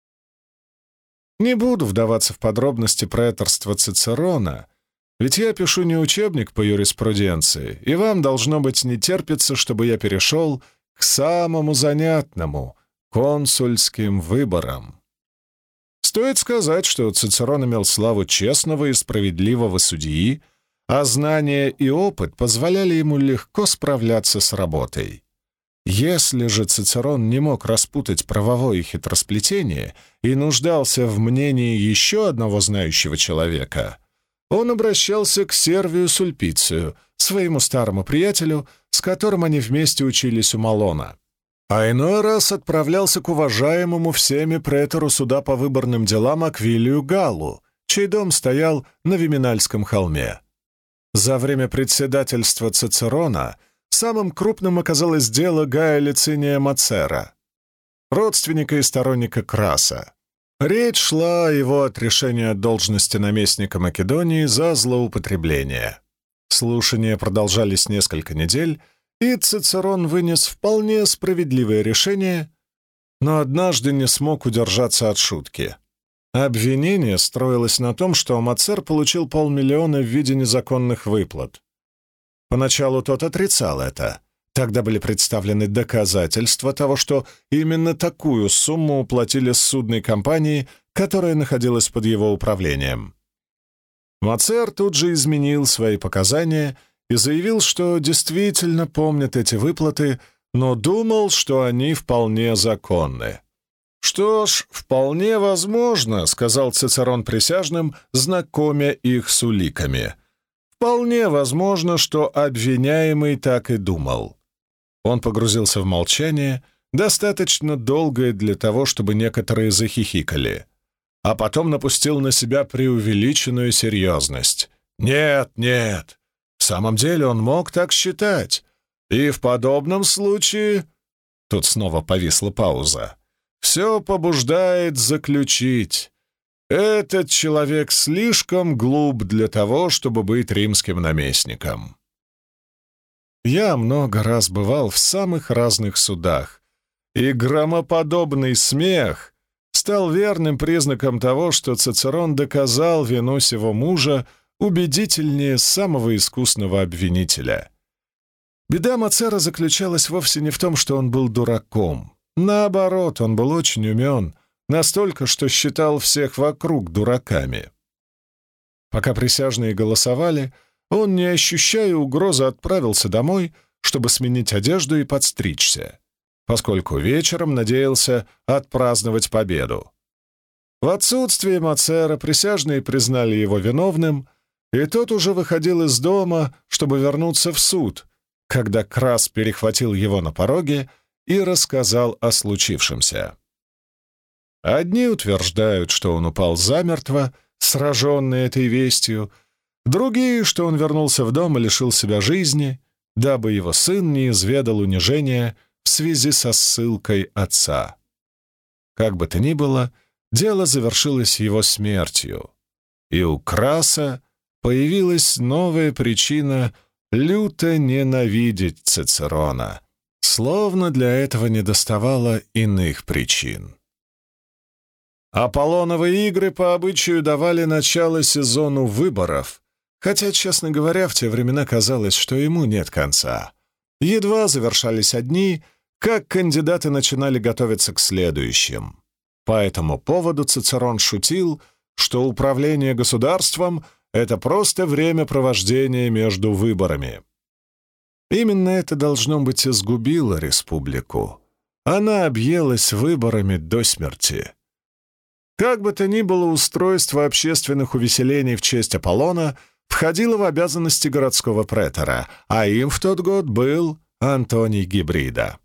Не буду вдаваться в подробности преторства Цицерона, ведь я пишу не учебник по юриспруденции, и вам, должно быть, не терпится, чтобы я перешел к самому занятному — консульским выборам. Стоит сказать, что Цицерон имел славу честного и справедливого судьи, а знания и опыт позволяли ему легко справляться с работой. Если же Цицерон не мог распутать правовое хитросплетение и нуждался в мнении еще одного знающего человека, он обращался к Сервию Сульпицию, своему старому приятелю, с которым они вместе учились у Малона. А иной раз отправлялся к уважаемому всеми претору суда по выборным делам Аквилию Галлу, чей дом стоял на Виминальском холме. За время председательства Цицерона самым крупным оказалось дело Гая Лициния Мацера, родственника и сторонника Краса. Речь шла о его отрешении от должности наместника Македонии за злоупотребление. Слушания продолжались несколько недель, и Цицерон вынес вполне справедливое решение, но однажды не смог удержаться от шутки. Обвинение строилось на том, что Мацер получил 500 000 в виде незаконных выплат. Поначалу тот отрицал это. Тогда были представлены доказательства того, что именно такую сумму уплатили судной компании, которая находилась под его управлением. Мацер тут же изменил свои показания и заявил, что действительно помнит эти выплаты, но думал, что они вполне законны. «Что ж, вполне возможно», — сказал Цицерон присяжным, знакомя их с уликами. «Вполне возможно, что обвиняемый так и думал». Он погрузился в молчание, достаточно долгое для того, чтобы некоторые захихикали, а потом напустил на себя преувеличенную серьезность. «Нет, нет, в самом деле он мог так считать, и в подобном случае...» Тут снова повисла пауза. «Все побуждает заключить. Этот человек слишком глуп для того, чтобы быть римским наместником». Я много раз бывал в самых разных судах, и громоподобный смех стал верным признаком того, что Цицерон доказал вину сего мужа убедительнее самого искусного обвинителя. Беда Мацера заключалась вовсе не в том, что он был дураком. Наоборот, он был очень умен, настолько, что считал всех вокруг дураками. Пока присяжные голосовали, он, не ощущая угрозы, отправился домой, чтобы сменить одежду и подстричься, поскольку вечером надеялся отпраздновать победу. В отсутствие Мацера присяжные признали его виновным, и тот уже выходил из дома, чтобы вернуться в суд, когда Крас перехватил его на пороге и рассказал о случившемся. Одни утверждают, что он упал замертво, сраженный этой вестью, другие, что он вернулся в дом и лишил себя жизни, дабы его сын не изведал унижения в связи со ссылкой отца. Как бы то ни было, дело завершилось его смертью, и у Краса появилась новая причина люто ненавидеть Цицерона, словно для этого недоставало иных причин. Аполлоновые игры по обычаю давали начало сезону выборов, хотя, честно говоря, в те времена казалось, что ему нет конца. Едва завершались одни, как кандидаты начинали готовиться к следующим. По этому поводу Цицерон шутил, что управление государством — это просто времяпровождение между выборами. Именно это, должно быть, изгубило республику. Она объелась выборами до смерти. Как бы то ни было, устройство общественных увеселений в честь Аполлона входило в обязанности городского претора, а им в тот год был Антоний Гибрида.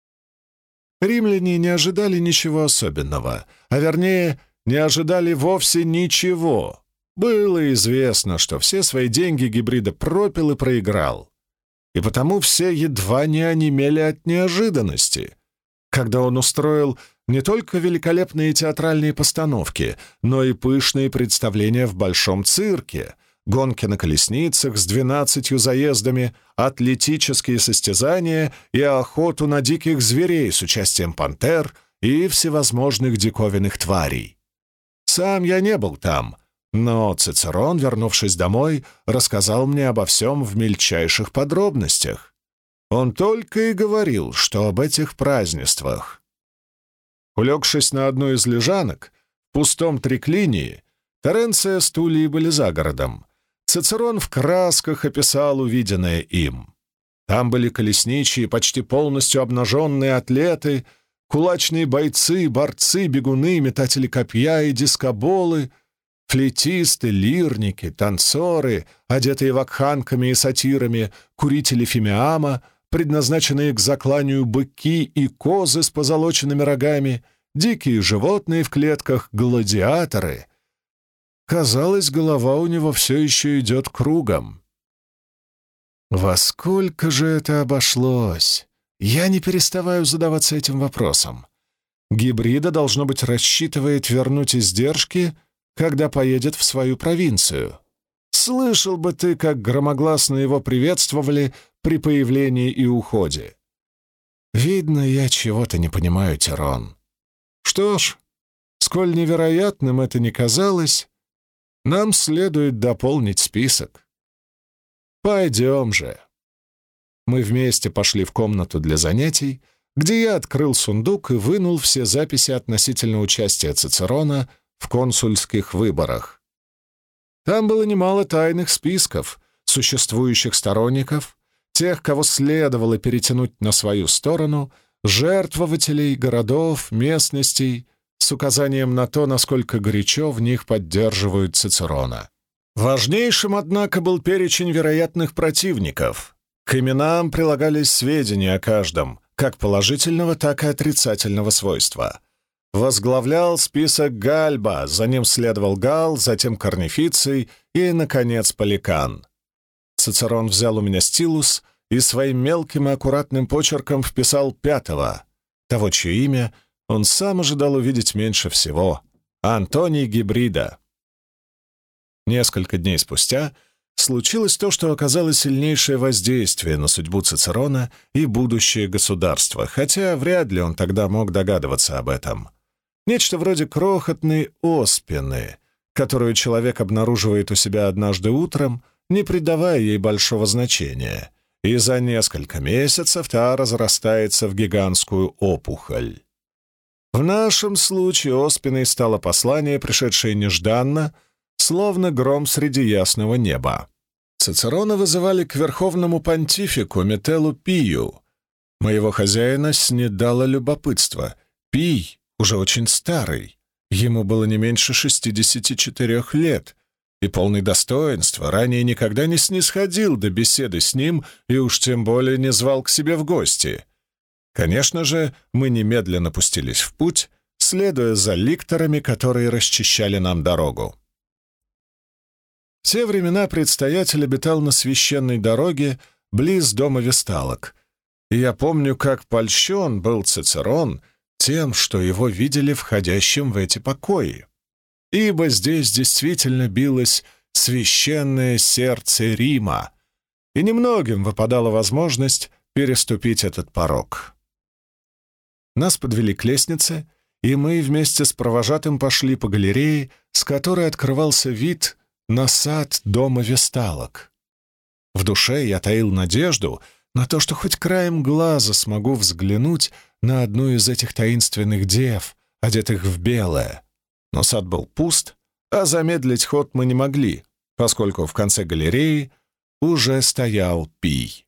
Римляне не ожидали ничего особенного, а вернее, не ожидали вовсе ничего. Было известно, что все свои деньги Гибрида пропил и проиграл. И потому все едва не онемели от неожиданности, когда он устроил не только великолепные театральные постановки, но и пышные представления в Большом цирке, гонки на колесницах с 12 заездами, атлетические состязания и охоту на диких зверей с участием пантер и всевозможных диковинных тварей. Сам я не был там, но Цицерон, вернувшись домой, рассказал мне обо всем в мельчайших подробностях. Он только и говорил, что об этих празднествах. Улегшись на одну из лежанок, в пустом триклинии, Теренция с Тулией были за городом. Цицерон в красках описал увиденное им. Там были колесничие, почти полностью обнаженные атлеты, кулачные бойцы, борцы, бегуны, метатели копья и дискоболы, флейтисты, лирники, танцоры, одетые вакханками и сатирами, курители фимиама, предназначенные к закланию быки и козы с позолоченными рогами, дикие животные в клетках, гладиаторы. Казалось, голова у него все еще идет кругом. Во сколько же это обошлось? Я не переставаю задаваться этим вопросом. Гибрида, должно быть, рассчитывает вернуть издержки, когда поедет в свою провинцию. Слышал бы ты, как громогласно его приветствовали при появлении и уходе. Видно, я чего-то не понимаю, Тирон. Что ж, сколь невероятным это ни казалось, нам следует дополнить список. Пойдем же. Мы вместе пошли в комнату для занятий, где я открыл сундук и вынул все записи относительно участия Цицерона в консульских выборах. Там было немало тайных списков, существующих сторонников, тех, кого следовало перетянуть на свою сторону, жертвователей городов, местностей, с указанием на то, насколько горячо в них поддерживают Цицерона. Важнейшим, однако, был перечень вероятных противников. К именам прилагались сведения о каждом, как положительного, так и отрицательного свойства. Возглавлял список Гальба, за ним следовал Гал, затем Корнифиций и, наконец, Поликан. Цицерон взял у меня стилус и своим мелким и аккуратным почерком вписал пятого, того, чье имя он сам ожидал увидеть меньше всего — Антоний Гибрида. Несколько дней спустя случилось то, что оказало сильнейшее воздействие на судьбу Цицерона и будущее государства, хотя вряд ли он тогда мог догадываться об этом. Нечто вроде крохотной оспины, которую человек обнаруживает у себя однажды утром, не придавая ей большого значения, и за несколько месяцев та разрастается в гигантскую опухоль. В нашем случае оспиной стало послание, пришедшее нежданно, словно гром среди ясного неба. Цицерона вызывали к верховному понтифику Метеллу Пию. Моего хозяина снедало любопытство. Пий уже очень старый, ему было не меньше 64 лет, и полный достоинства, ранее никогда не снисходил до беседы с ним и уж тем более не звал к себе в гости. Конечно же, мы немедленно пустились в путь, следуя за ликторами, которые расчищали нам дорогу. В те времена предстоятель обитал на священной дороге близ дома Весталок, и я помню, как польщен был Цицерон тем, что его видели входящим в эти покои, ибо здесь действительно билось священное сердце Рима, и немногим выпадала возможность переступить этот порог. Нас подвели к лестнице, и мы вместе с провожатым пошли по галерее, с которой открывался вид на сад дома Весталок. В душе я таил надежду, на то, что хоть краем глаза смогу взглянуть на одну из этих таинственных дев, одетых в белое. Но сад был пуст, а замедлить ход мы не могли, поскольку в конце галереи уже стоял Пий.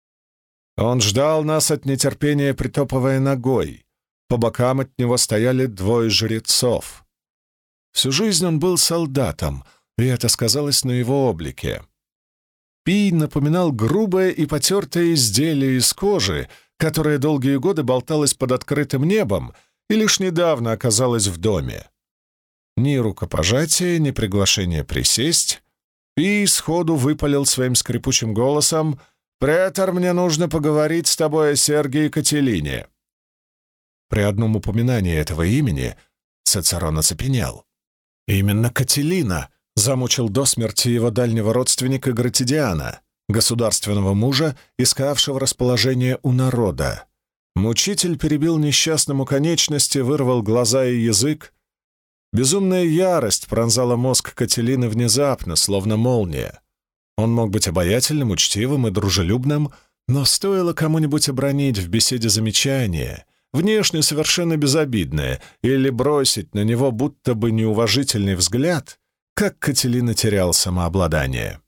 Он ждал нас от нетерпения, притопывая ногой. По бокам от него стояли двое жрецов. Всю жизнь он был солдатом, и это сказалось на его облике. Пий напоминал грубое и потертое изделие из кожи, которое долгие годы болталось под открытым небом и лишь недавно оказалось в доме. Ни рукопожатия, ни приглашения присесть. Пий сходу выпалил своим скрипучим голосом: «Претор, мне нужно поговорить с тобой о Сергии Кателине». При одном упоминании этого имени Цицерон оцепенел. Именно Кателина замучил до смерти его дальнего родственника Гратидиана, государственного мужа, искавшего расположение у народа. Мучитель перебил несчастному конечности, вырвал глаза и язык. Безумная ярость пронзала мозг Кателины внезапно, словно молния. Он мог быть обаятельным, учтивым и дружелюбным, но стоило кому-нибудь обронить в беседе замечание, внешне совершенно безобидное, или бросить на него будто бы неуважительный взгляд, как Кателина терял самообладание.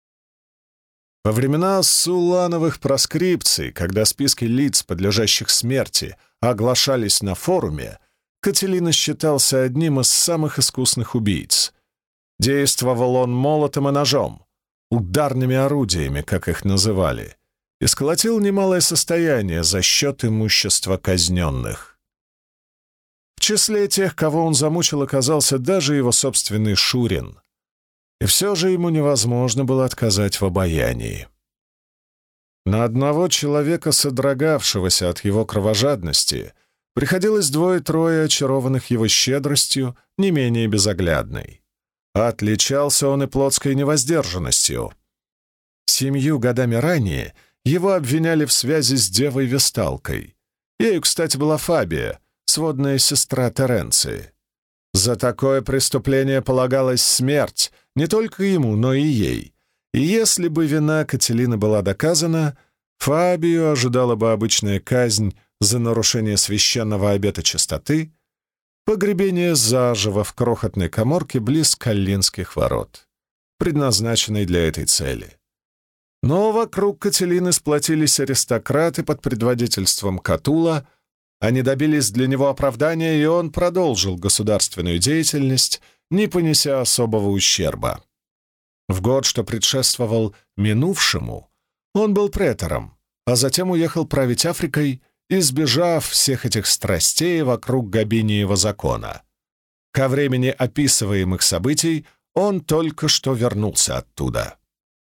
Во времена суллановых проскрипций, когда списки лиц, подлежащих смерти, оглашались на форуме, Кателина считался одним из самых искусных убийц. Действовал он молотом и ножом, ударными орудиями, как их называли, и сколотил немалое состояние за счет имущества казненных. В числе тех, кого он замучил, оказался даже его собственный Шурин. И все же ему невозможно было отказать в обаянии. На одного человека, содрогавшегося от его кровожадности, приходилось двое-трое очарованных его щедростью, не менее безоглядной. Отличался он и плотской невоздержанностью. 7 годами ранее его обвиняли в связи с девой Весталкой. Ею, кстати, была Фабия, сводная сестра Теренции. За такое преступление полагалась смерть не только ему, но и ей. И если бы вина Кателины была доказана, Фабию ожидала бы обычная казнь за нарушение священного обета чистоты, погребение заживо в крохотной каморке близ Коллинских ворот, предназначенной для этой цели. Но вокруг Кателины сплотились аристократы под предводительством Катула. Они добились для него оправдания, и он продолжил государственную деятельность, не понеся особого ущерба. В год, что предшествовал минувшему, он был претором, а затем уехал править Африкой, избежав всех этих страстей вокруг Габиниева закона. Ко времени описываемых событий он только что вернулся оттуда.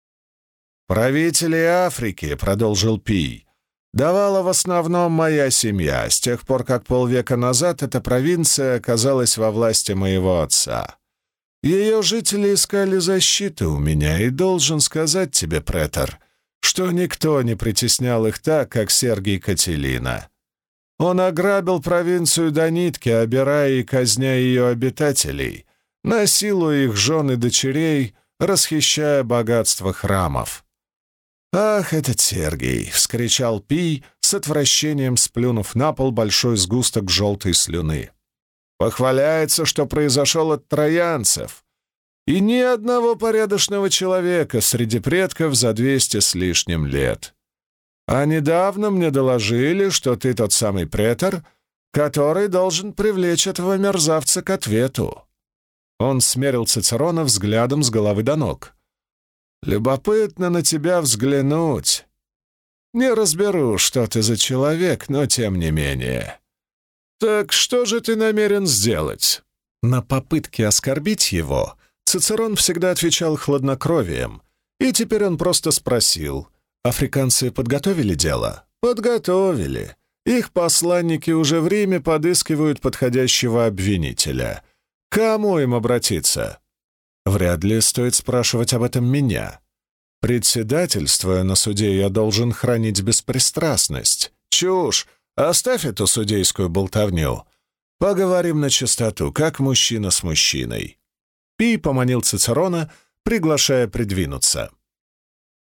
«Правители Африки», — продолжил Пий, — «давала в основном моя семья, с тех пор, как полвека назад эта провинция оказалась во власти моего отца. Ее жители искали защиты у меня, и должен сказать тебе, претор, что никто не притеснял их так, как Сергий Кателина. Он ограбил провинцию до нитки, обирая и казня ее обитателей, насилуя их жен и дочерей, расхищая богатство храмов. «Ах, этот Сергий!» — вскричал Пий, с отвращением сплюнув на пол большой сгусток желтой слюны. «Похваляется, что произошел от троянцев, и ни одного порядочного человека среди предков за 200 с лишним лет. А недавно мне доложили, что ты тот самый претор, который должен привлечь этого мерзавца к ответу». Он смерил Цицерона взглядом с головы до ног. «Любопытно на тебя взглянуть. Не разберу, что ты за человек, но тем не менее. Так что же ты намерен сделать?» На попытки оскорбить его Цицерон всегда отвечал хладнокровием, и теперь он просто спросил: «Африканцы подготовили дело?» «Подготовили. Их посланники уже в Риме подыскивают подходящего обвинителя. Кому им обратиться?» «Вряд ли стоит спрашивать об этом меня. Председательствуя на суде, я должен хранить беспристрастность». «Чушь! Оставь эту судейскую болтовню. Поговорим на чистоту, как мужчина с мужчиной». Пий поманил Цицерона, приглашая придвинуться.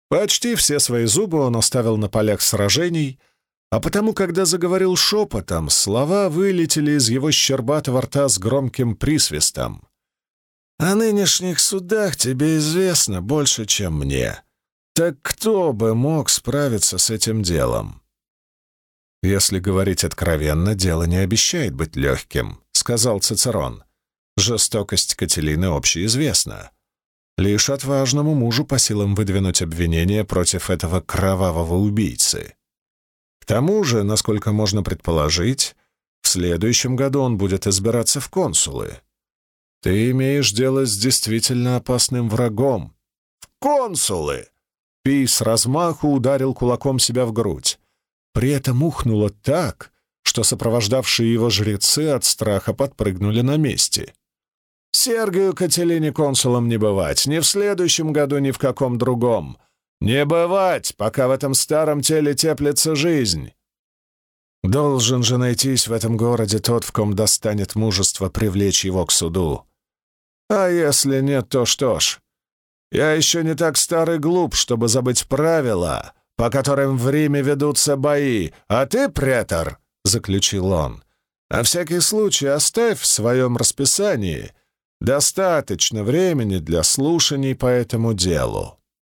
Почти все свои зубы он оставил на полях сражений, а потому, когда заговорил шепотом, слова вылетели из его щербатого рта с громким присвистом. «О нынешних судах тебе известно больше, чем мне. Так кто бы мог справиться с этим делом?» «Если говорить откровенно, дело не обещает быть легким», — сказал Цицерон. «Жестокость Кателины общеизвестна. Лишь отважному мужу по силам выдвинуть обвинение против этого кровавого убийцы. К тому же, насколько можно предположить, в следующем году он будет избираться в консулы. Ты имеешь дело с действительно опасным врагом». «В консулы!» Пий с размаху ударил кулаком себя в грудь. При этом ухнуло так, что сопровождавшие его жрецы от страха подпрыгнули на месте. «Сергию Кателине консулом не бывать, ни в следующем году, ни в каком другом. Не бывать, пока в этом старом теле теплится жизнь. Должен же найтись в этом городе тот, в ком достанет мужество привлечь его к суду. А если нет, то что ж? Я еще не так стар и глуп, чтобы забыть правила, по которым в Риме ведутся бои, а ты, претор, — заключил он, — на всякий случай оставь в своем расписании достаточно времени для слушаний по этому делу».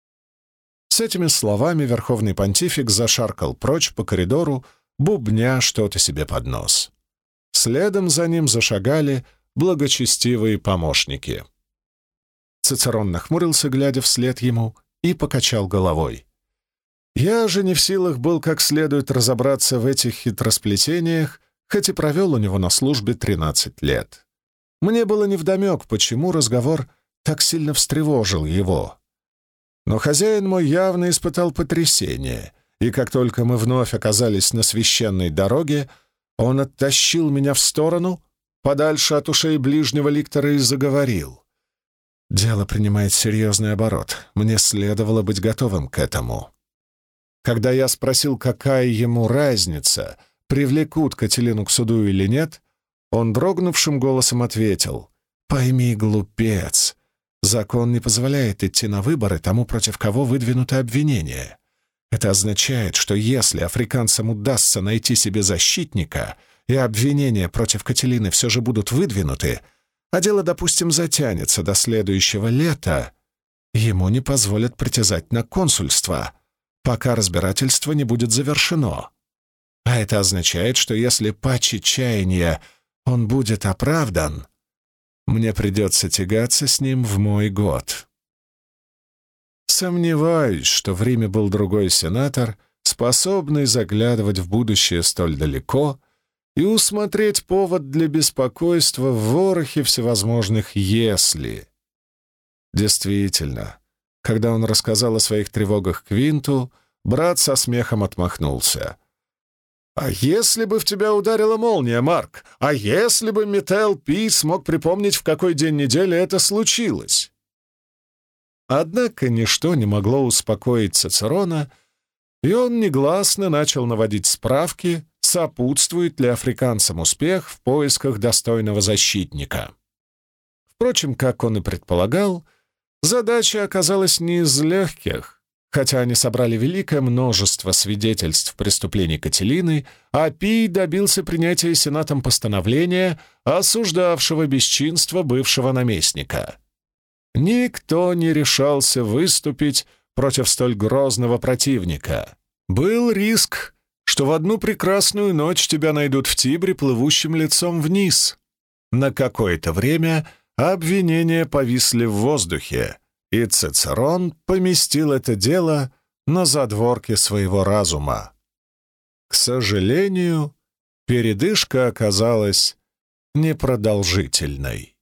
С этими словами верховный понтифик зашаркал прочь по коридору, бубня что-то себе под нос. Следом за ним зашагали благочестивые помощники. Цицерон нахмурился, глядя вслед ему, и покачал головой. Я же не в силах был как следует разобраться в этих хитросплетениях, хоть и провел у него на службе 13 лет. Мне было невдомек, почему разговор так сильно встревожил его. Но хозяин мой явно испытал потрясение, и как только мы вновь оказались на священной дороге, он оттащил меня в сторону, подальше от ушей ближнего ликтора, и заговорил. Дело принимает серьезный оборот. Мне следовало быть готовым к этому. Когда я спросил, какая ему разница, привлекут Кателину к суду или нет, он дрогнувшим голосом ответил: «Пойми, глупец, закон не позволяет идти на выборы тому, против кого выдвинуто обвинение. Это означает, что если африканцам удастся найти себе защитника, и обвинения против Кателины все же будут выдвинуты, а дело, допустим, затянется до следующего лета, ему не позволят притязать на консульство, пока разбирательство не будет завершено. А это означает, что если паче чаяния он будет оправдан, мне придется тягаться с ним в мой год». Сомневаюсь, что в Риме был другой сенатор, способный заглядывать в будущее столь далеко и усмотреть повод для беспокойства в ворохе всевозможных «если». Действительно, когда он рассказал о своих тревогах Квинту, брат со смехом отмахнулся. «А если бы в тебя ударила молния, Марк? А если бы Метел Пий смог припомнить, в какой день недели это случилось?» Однако ничто не могло успокоить Цицерона, и он негласно начал наводить справки, сопутствует ли африканцам успех в поисках достойного защитника. Впрочем, как он и предполагал, задача оказалась не из легких. Хотя они собрали великое множество свидетельств преступлений Кателины, а Пий добился принятия Сенатом постановления, осуждавшего бесчинство бывшего наместника. Никто не решался выступить против столь грозного противника. Был риск, что в одну прекрасную ночь тебя найдут в Тибре, плывущим лицом вниз. На какое-то время обвинения повисли в воздухе, и Цицерон поместил это дело на задворке своего разума. К сожалению, передышка оказалась непродолжительной.